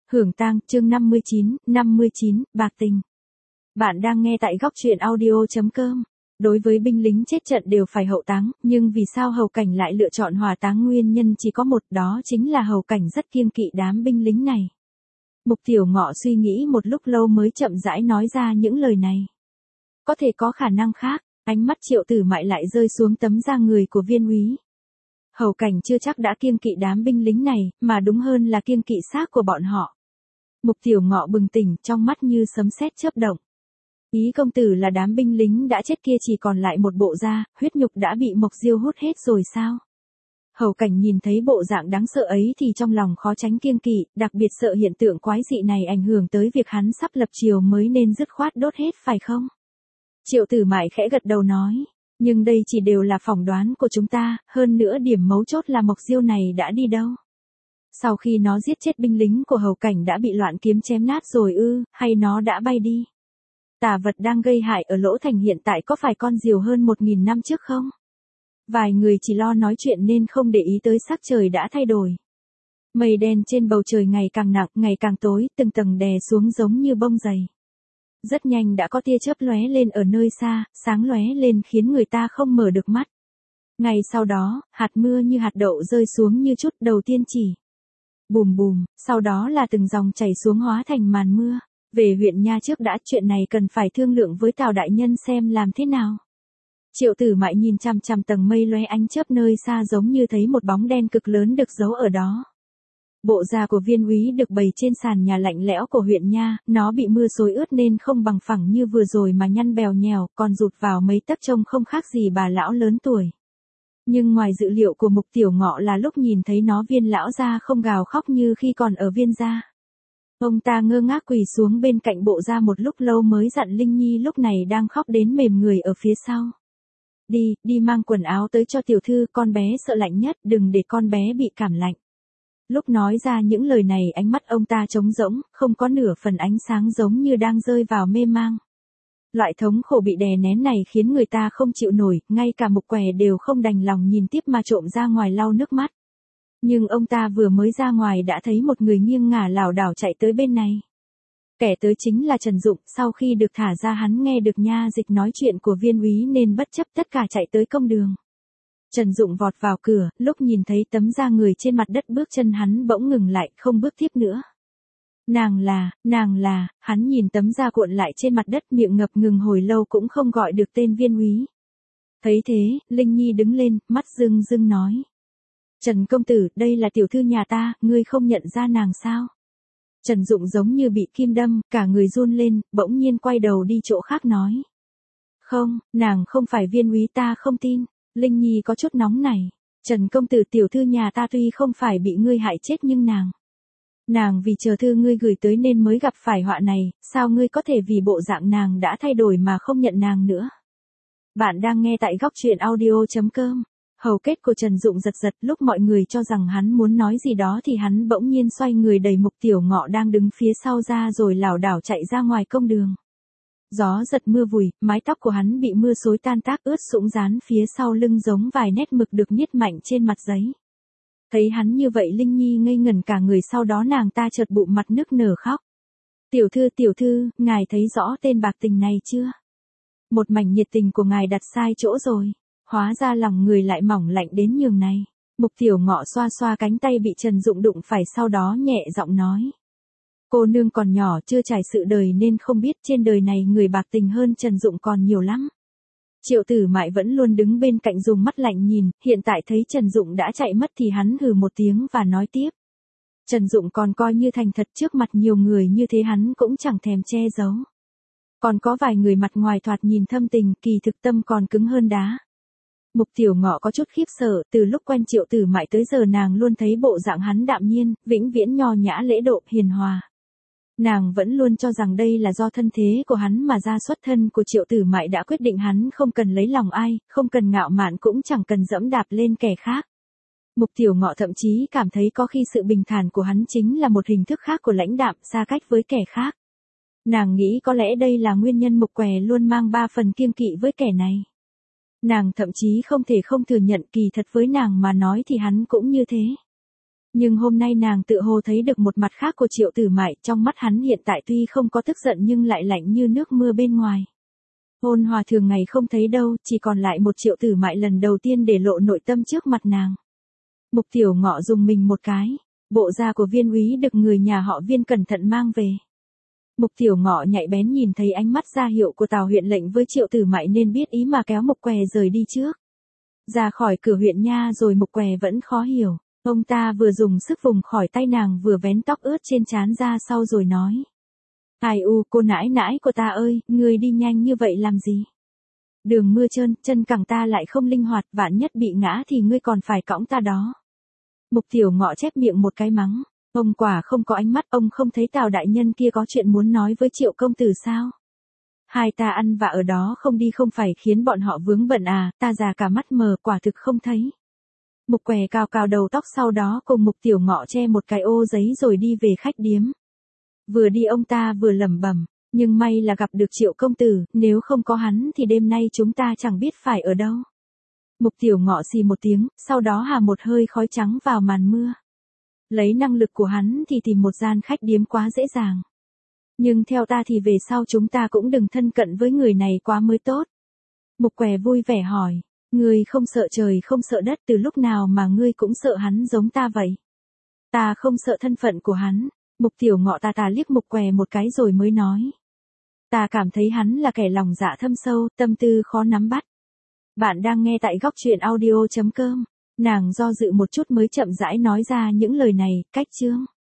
Hưởng tang, chương 59, bạc tình. Bạn đang nghe tại góc truyện audio.com. Đối với binh lính chết trận đều phải hậu táng, nhưng vì sao Hầu Cảnh lại lựa chọn hỏa táng nguyên nhân chỉ có một, đó chính là Hầu Cảnh rất kiêng kỵ đám binh lính này. Mục Tiểu Ngọ suy nghĩ một lúc lâu mới chậm rãi nói ra những lời này. Có thể có khả năng khác, ánh mắt Triệu Tử Mại lại rơi xuống tấm da người của Viên úy. Hầu Cảnh chưa chắc đã kiêng kỵ đám binh lính này, mà đúng hơn là kiêng kỵ xác của bọn họ. Mục Tiểu Ngọ bừng tỉnh, trong mắt như sấm sét chớp động. Ý công tử là đám binh lính đã chết kia chỉ còn lại một bộ da, huyết nhục đã bị Mộc Diêu hút hết rồi sao? Hầu Cảnh nhìn thấy bộ dạng đáng sợ ấy thì trong lòng khó tránh kiêng kỵ, đặc biệt sợ hiện tượng quái dị này ảnh hưởng tới việc hắn sắp lập triều mới nên dứt khoát đốt hết phải không? Triệu Tử Mại khẽ gật đầu nói, nhưng đây chỉ đều là phỏng đoán của chúng ta, hơn nữa điểm mấu chốt là Mộc Diêu này đã đi đâu? Sau khi nó giết chết binh lính của Hầu Cảnh đã bị loạn kiếm chém nát rồi ư, hay nó đã bay đi? Tà vật đang gây hại ở Lỗ Thành hiện tại có phải con diều hơn 1.000 năm trước không? Vài người chỉ lo nói chuyện nên không để ý tới sắc trời đã thay đổi. Mây đen trên bầu trời ngày càng nặng, ngày càng tối, từng tầng đè xuống giống như bông dày. Rất nhanh đã có tia chớp lóe lên ở nơi xa, sáng lóe lên khiến người ta không mở được mắt. Ngày sau đó, hạt mưa như hạt đậu rơi xuống như chút, đầu tiên chỉ bùm bùm, sau đó là từng dòng chảy xuống hóa thành màn mưa. Về huyện Nha trước đã, chuyện này cần phải thương lượng với Tào đại nhân xem làm thế nào. Triệu Tử Mại nhìn chằm chằm tầng mây lóe ánh chớp nơi xa giống như thấy một bóng đen cực lớn được giấu ở đó. Bộ da của Viên úy được bày trên sàn nhà lạnh lẽo của huyện Nha, nó bị mưa xối ướt nên không bằng phẳng như vừa rồi mà nhăn bèo nhèo, còn rụt vào mấy tấc trông không khác gì bà lão lớn tuổi. Nhưng ngoài dự liệu của Mục Tiểu Ngọ là lúc nhìn thấy nó Viên lão gia không gào khóc như khi còn ở Viên gia. Ông ta ngơ ngác quỳ xuống bên cạnh bộ da một lúc lâu mới dặn Linh Nhi lúc này đang khóc đến mềm người ở phía sau. Đi mang quần áo tới cho tiểu thư, con bé sợ lạnh nhất, đừng để con bé bị cảm lạnh. Lúc nói ra những lời này ánh mắt ông ta trống rỗng, không có nửa phần ánh sáng giống như đang rơi vào mê mang. Loại thống khổ bị đè nén này khiến người ta không chịu nổi, ngay cả Mục Què đều không đành lòng nhìn tiếp mà trộm ra ngoài lau nước mắt. Nhưng ông ta vừa mới ra ngoài đã thấy một người nghiêng ngả lảo đảo chạy tới bên này. Kẻ tới chính là Trần Dụng, sau khi được thả ra hắn nghe được nha dịch nói chuyện của Viên úy nên bất chấp tất cả chạy tới công đường. Trần Dụng vọt vào cửa, lúc nhìn thấy tấm da người trên mặt đất bước chân hắn bỗng ngừng lại, không bước tiếp nữa. Nàng là, hắn nhìn tấm da cuộn lại trên mặt đất miệng ngập ngừng hồi lâu cũng không gọi được tên Viên úy. Thấy thế, Linh Nhi đứng lên, mắt rưng rưng nói. Trần công tử, đây là tiểu thư nhà ta, ngươi không nhận ra nàng sao? Trần Dụng giống như bị kim đâm, cả người run lên, bỗng nhiên quay đầu đi chỗ khác nói. Không, nàng không phải Viên úy, ta không tin. Linh Nhi có chút nóng này. Trần công tử, tiểu thư nhà ta tuy không phải bị ngươi hại chết nhưng nàng vì chờ thư ngươi gửi tới nên mới gặp phải họa này, sao ngươi có thể vì bộ dạng nàng đã thay đổi mà không nhận nàng nữa? Bạn đang nghe tại góc truyện audio.com. Hầu kết của Trần Dụng giật giật, lúc mọi người cho rằng hắn muốn nói gì đó thì hắn bỗng nhiên xoay người đẩy Mục Tiểu Ngọ đang đứng phía sau ra rồi lảo đảo chạy ra ngoài công đường. Gió giật mưa vùi, mái tóc của hắn bị mưa xối tan tác ướt sũng dán phía sau lưng giống vài nét mực được niết mạnh trên mặt giấy. Thấy hắn như vậy Linh Nhi ngây ngẩn cả người, sau đó nàng ta chợt bụng mặt nức nở khóc. Tiểu thư, ngài thấy rõ tên bạc tình này chưa? Một mảnh nhiệt tình của ngài đặt sai chỗ rồi. Hóa ra lòng người lại mỏng lạnh đến nhường này. Mục Tiểu Ngọ xoa xoa cánh tay bị Trần Dụng đụng phải, sau đó nhẹ giọng nói. Cô nương còn nhỏ chưa trải sự đời nên không biết trên đời này người bạc tình hơn Trần Dụng còn nhiều lắm. Triệu Tử Mại vẫn luôn đứng bên cạnh dùng mắt lạnh nhìn, hiện tại thấy Trần Dụng đã chạy mất thì hắn hừ một tiếng và nói tiếp. Trần Dụng còn coi như thành thật, trước mặt nhiều người như thế hắn cũng chẳng thèm che giấu. Còn có vài người mặt ngoài thoạt nhìn thâm tình, kỳ thực tâm còn cứng hơn đá. Mục Tiểu Ngọ có chút khiếp sợ, từ lúc quen Triệu Tử Mại tới giờ nàng luôn thấy bộ dạng hắn đạm nhiên, vĩnh viễn nho nhã lễ độ, hiền hòa. Nàng vẫn luôn cho rằng đây là do thân thế của hắn mà ra, xuất thân của Triệu Tử Mại đã quyết định hắn không cần lấy lòng ai, không cần ngạo mạn cũng chẳng cần dẫm đạp lên kẻ khác. Mục Tiểu Ngọ thậm chí cảm thấy có khi sự bình thản của hắn chính là một hình thức khác của lãnh đạm, xa cách với kẻ khác. Nàng nghĩ có lẽ đây là nguyên nhân Mục Què luôn mang 3 phần kiêng kỵ với kẻ này. Nàng thậm chí không thể không thừa nhận kỳ thật với nàng mà nói thì hắn cũng như thế. Nhưng hôm nay nàng tự hồ thấy được một mặt khác của Triệu Tử Mại, trong mắt hắn hiện tại tuy không có tức giận nhưng lại lạnh như nước mưa bên ngoài. Ôn hòa thường ngày không thấy đâu, chỉ còn lại một Triệu Tử Mại lần đầu tiên để lộ nội tâm trước mặt nàng. Mục Tiểu Ngọ dùng mình một cái, bộ da của Viên úy được người nhà họ Viên cẩn thận mang về. Mục Tiểu Ngọ nhạy bén nhìn thấy ánh mắt ra hiệu của Tào huyện lệnh với Triệu Tử Mại nên biết ý mà kéo Mục Què rời đi trước. Ra khỏi cửa huyện nha rồi Mục Què vẫn khó hiểu, ông ta vừa dùng sức vùng khỏi tay nàng vừa vén tóc ướt trên trán ra sau rồi nói. Ai u cô nãi nãi của ta ơi, ngươi đi nhanh như vậy làm gì? Đường mưa trơn, chân cẳng ta lại không linh hoạt, vạn nhất bị ngã thì ngươi còn phải cõng ta đó. Mục Tiểu Ngọ chép miệng một cái mắng. Ông quả không có ánh mắt, ông không thấy Tào đại nhân kia có chuyện muốn nói với Triệu công tử sao? Hai ta ăn vạ ở đó không đi không phải khiến bọn họ vướng bận à, ta già cả mắt mờ quả thực không thấy. Mục Què cào cào đầu tóc sau đó cùng Mục Tiểu Ngọ che một cái ô giấy rồi đi về khách điếm. Vừa đi ông ta vừa lẩm bẩm, nhưng may là gặp được Triệu công tử, nếu không có hắn thì đêm nay chúng ta chẳng biết phải ở đâu. Mục Tiểu Ngọ xì một tiếng, sau đó hà một hơi khói trắng vào màn mưa. Lấy năng lực của hắn thì tìm một gian khách điếm quá dễ dàng. Nhưng theo ta thì về sau chúng ta cũng đừng thân cận với người này quá mới tốt. Mục Què vui vẻ hỏi, ngươi không sợ trời không sợ đất, từ lúc nào mà ngươi cũng sợ hắn giống ta vậy? Ta không sợ thân phận của hắn. Mục Tiểu Ngọ tà liếc Mục Què một cái rồi mới nói. Ta cảm thấy hắn là kẻ lòng dạ thâm sâu, tâm tư khó nắm bắt. Bạn đang nghe tại góc truyện audio.com. Nàng do dự một chút mới chậm rãi nói ra những lời này, cách chương.